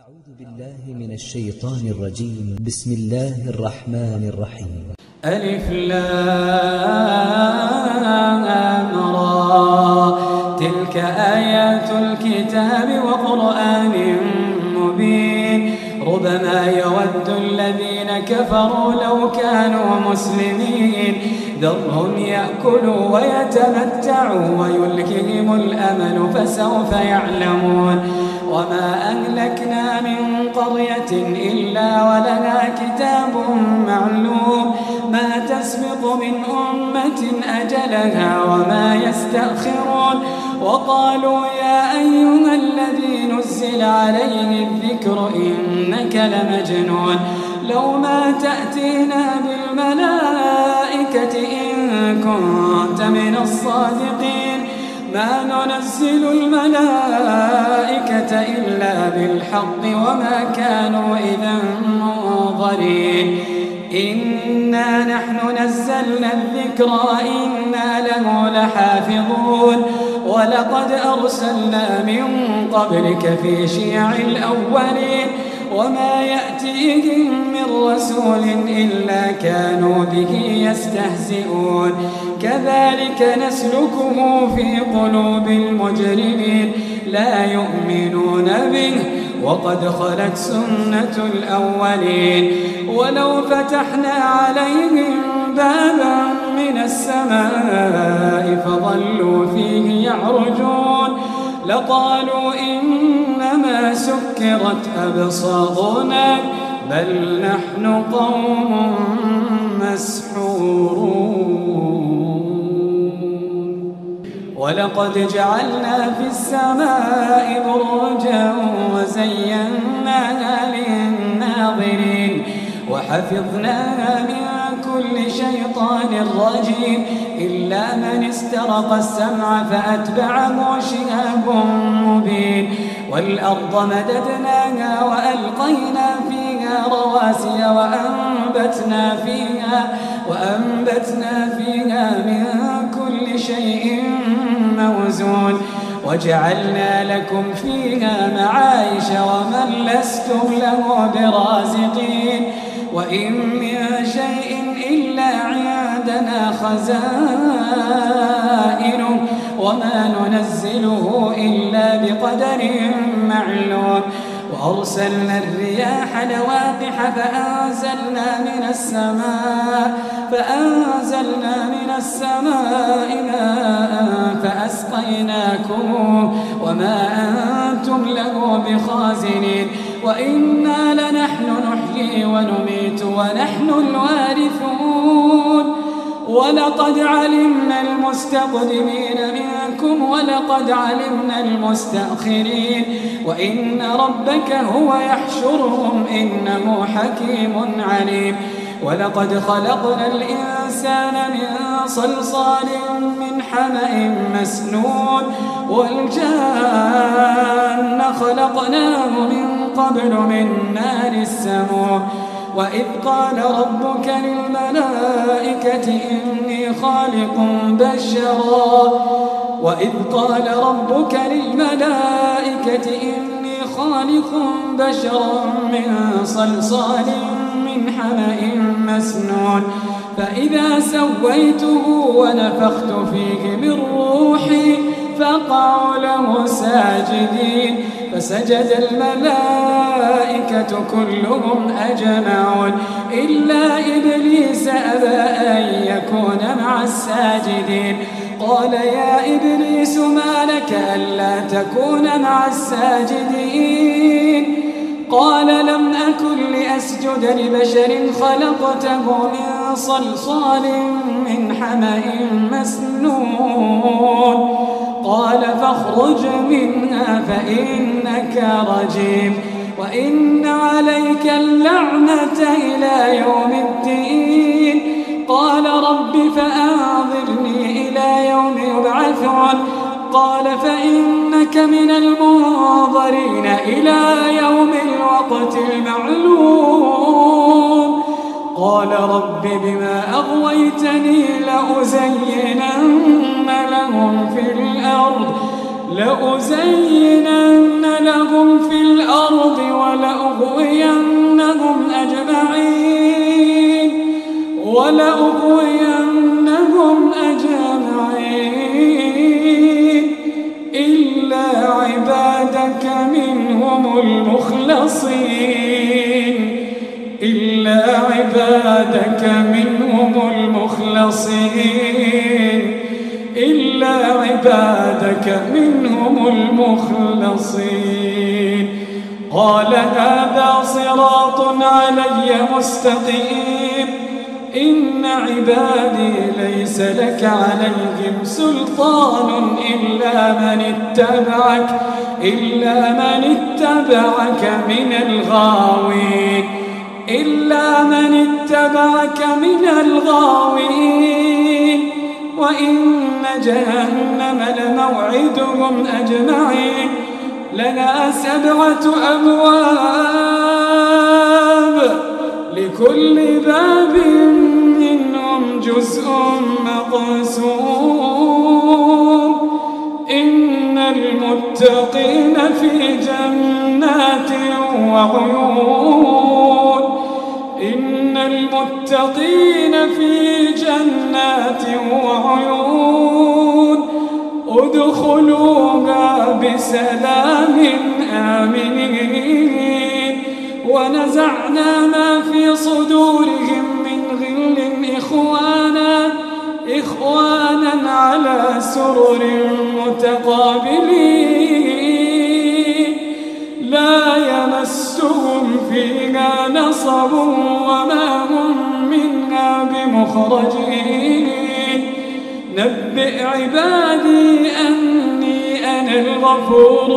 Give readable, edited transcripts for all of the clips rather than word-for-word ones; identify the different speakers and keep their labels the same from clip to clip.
Speaker 1: أعوذ بالله من الشيطان الرجيم. بسم الله الرحمن الرحيم.
Speaker 2: ألف لام را تلك آيات الكتاب وقرآن مبين ربما يود الذين كفروا لو كانوا مسلمين ذرهم يأكلوا ويتمتعوا ويلههم الأمل فسوف يعلمون وما أهلكنا من قرية إلا ولها كتاب معلوم ما تسبق من أمة أجلها وما يستأخرون وقالوا يا أيها الذي نزل عليه الذكر إنك لمجنون لو ما تأتينا بالملائكة إن كنت من الصادقين ما ننزل الملائكة إلا بالحق وما كانوا إذا منظرين إنا نحن نزلنا الذكر وإنا له لحافظون ولقد أرسلنا من قبلك في شيع الأولين وما يأتيهم من رسول إلا كانوا به يستهزئون كذلك نسلكه في قلوب المجرمين لا يؤمنون به وقد خلت سنة الأولين ولو فتحنا عليهم بابا من السماء فظلوا فيه يعرجون لقالوا إنما سكرت أبصارنا بل نحن قوم مسحورون ولقد جعلنا في السماء بروجا وزيناها للناظرين وحفظناها من كل شيطان رجيم إلا من استرق السمع فأتبعه شهاب مبين والأرض مددناها وألقينا فيها رواسي وأنبتنا فيها من كل شيء موزون وجعلنا لكم فيها معايش ومن لستم له برازقين وإن من شيء إلا عندنا خزائنه وما ننزله إلا بقدر معلوم وأرسلنا الرياح لواقح فأنزلنا من السماء ماء فأسقيناكم وما أنتم له بخازنين وإنا لنحن نحيي ونميت ونحن الوارثون ولقد علمنا المستقدمين منكم ولقد علمنا المستأخرين وإن ربك هو يحشرهم إنه حكيم عليم ولقد خلقنا الإنسان من صلصال من حمأ مسنون والجان خلقناه من قبل من نار السموم وإذ قال ربك للملائكة إني خالق بشرا من صلصال من حمأ مسنون فإذا سويته ونفخت فيه من روحي فقعوا له ساجدين فسجد الملائكة كلهم أجمعون إلا إبليس أبى أن يكون مع الساجدين قال يا إبليس ما لك ألا تكون مع الساجدين قال لم أكن لأسجد لبشر خلقته من صلصال من حمأ مسنون قال فاخرج منها فإنك رجيم وإن عليك اللعنة إلى يوم الدين قال رب فأنظرني إلى يوم يبعثون قال فإنك من المنظرين إلى يوم الوقت المعلوم قال رب بما أغويتني لأزينن لهم في الأرض لأزينن لهم في الأرض ولأغوينهم أجمعين إلا عبادك منهم المخلصين قال هذا صراط علي مستقيم إن عبادي ليس لك عليهم سلطان إلا من اتبعك من الغاوين وإن جهنم لموعدهم أجمعين لها 7 أبواب لكل باب منهم جزء مقسوم إن المتقين في جنات وعيون ادخلوها بسلام آمنين ونزعنا ما في صدورهم من غل إخوانا على سرر متقابلين لا يمسهم فيها نصب وما هم منها بمخرجين نبئ عبادي أني أنا الغفور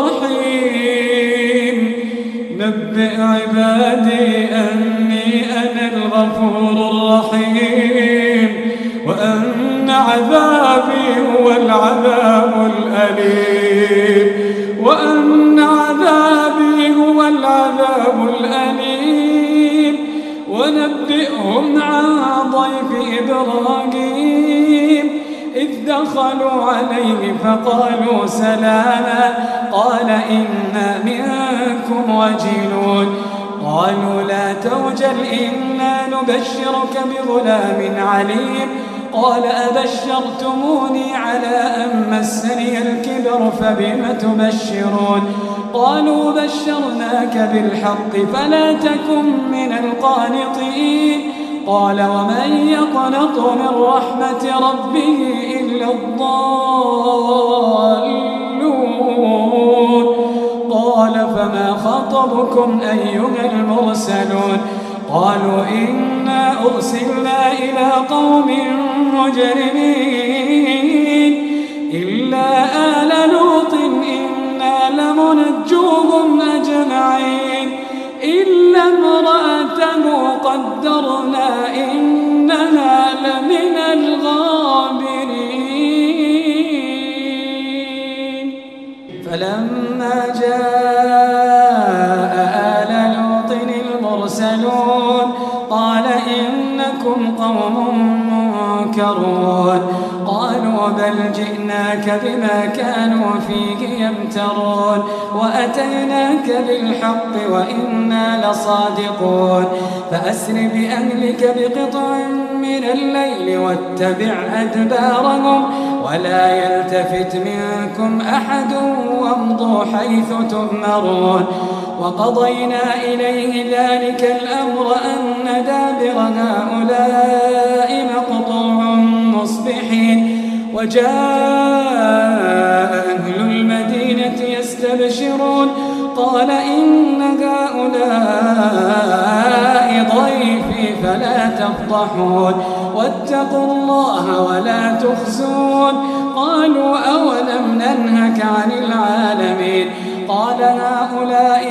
Speaker 2: الرحيم وأن عذابي هو العذاب الأليم ونبئهم عن ضيف إبراهيم إذ دخلوا عليه فقالوا سلاما قال إنا منكم وجلون قالوا لا توجل إنا نبشرك بغلام عليم قال أبشرتموني على أن مسني الكبر فبم تبشرون قالوا بشرناك بالحق فلا تكن من القانطين قال ومن يقنط من رحمة ربه إلا الضالون قال فما خطبكم أيها المرسلون قالوا إنا أرسلنا إلى قوم مجرمين إلا آل لوط إنا لمنجوهم أجمعين إلا امرأته قدرنا إنها لمن الغابرين فلما جاء آل لوط المرسلون قال إنكم قوم منكرون قالوا بل جئناك بما كانوا فيه يمترون وأتيناك بالحق وإنا لصادقون فأسر بأهلك بقطع من الليل واتبع أدبارهم ولا يلتفت منكم أحد وامضوا حيث تؤمرون وقضينا إليه ذلك الأمر أن دابر هؤلاء مقطوع مصبحين وجاء أهل المدينة يستبشرون قال إن هؤلاء ضيفي فلا تفضحون واتقوا الله ولا تخزون قالوا أولم ننهك عن العالمين قال هؤلاء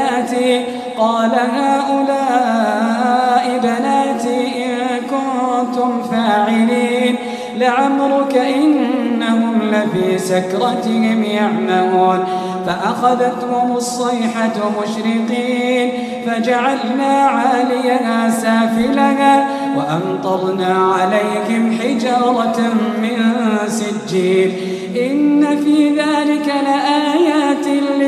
Speaker 2: بناتي إن كنتم فاعلين لعمرك إنهم لفي سكرتهم يعمهون فأخذتهم الصيحة مشرقين فجعلنا عاليها سافلها وأمطرنا عليهم حجارة من سجيل إن في ذلك لآيات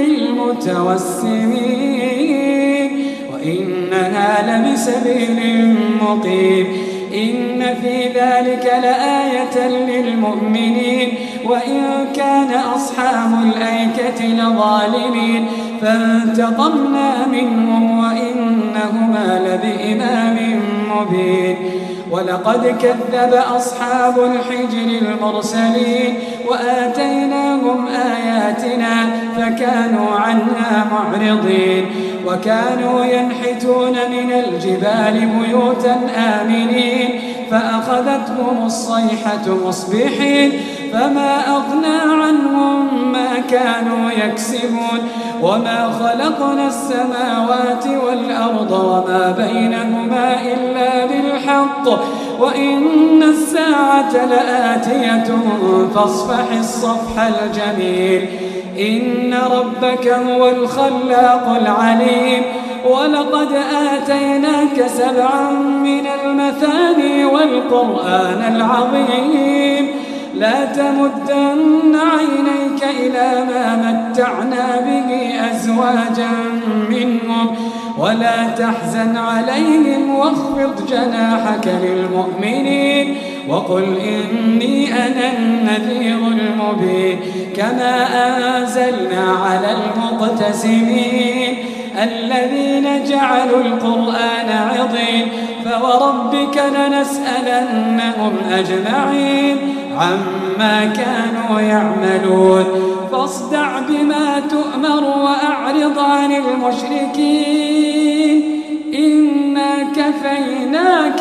Speaker 2: للمتوسمين وإنها لبسبيل مقيم إن في ذلك لآية للمؤمنين وإن كان أصحاب الأيكة لظالمين فانتقمنا منهم وإنهما لبإمام مبين ولقد كذب أصحاب الحجر المرسلين وآتيناهم آياتنا فكانوا عنها معرضين وكانوا ينحتون من الجبال بيوتا آمنين فأخذتهم الصيحة مصبحين فما أغنى عنهم ما كانوا يكسبون وما خلقنا السماوات والأرض وما بينهما إلا بالحق وإن الساعة لآتية فاصفح الصفح الجميل إن ربك هو الخلاق العليم ولقد آتيناك 7 من المثاني والقرآن العظيم لا تمدن عينيك إلى ما متعنا به أزواجا منهم ولا تحزن عليهم واخفض جناحك للمؤمنين وقل إني أنا النذير المبين كما أنزلنا على المقتسمين الذين جعلوا القرآن عضين فوربك لنسألنهم أجمعين عما كانوا يعملون فاصدع بما تؤمر وأعرض عن المشركين إنا كفيناك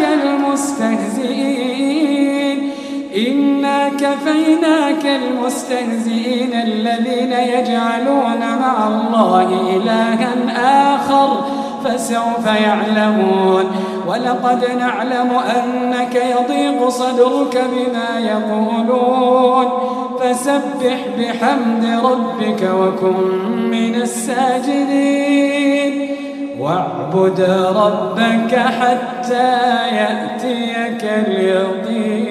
Speaker 2: المستهزئين الذين يجعلون مع الله إلها آخر فسوف يعلمون ولقد نعلم أنك يضيق صدرك بما يقولون فسبح بحمد ربك وكن من الساجدين واعبد ربك حتى يأتيك اليقين.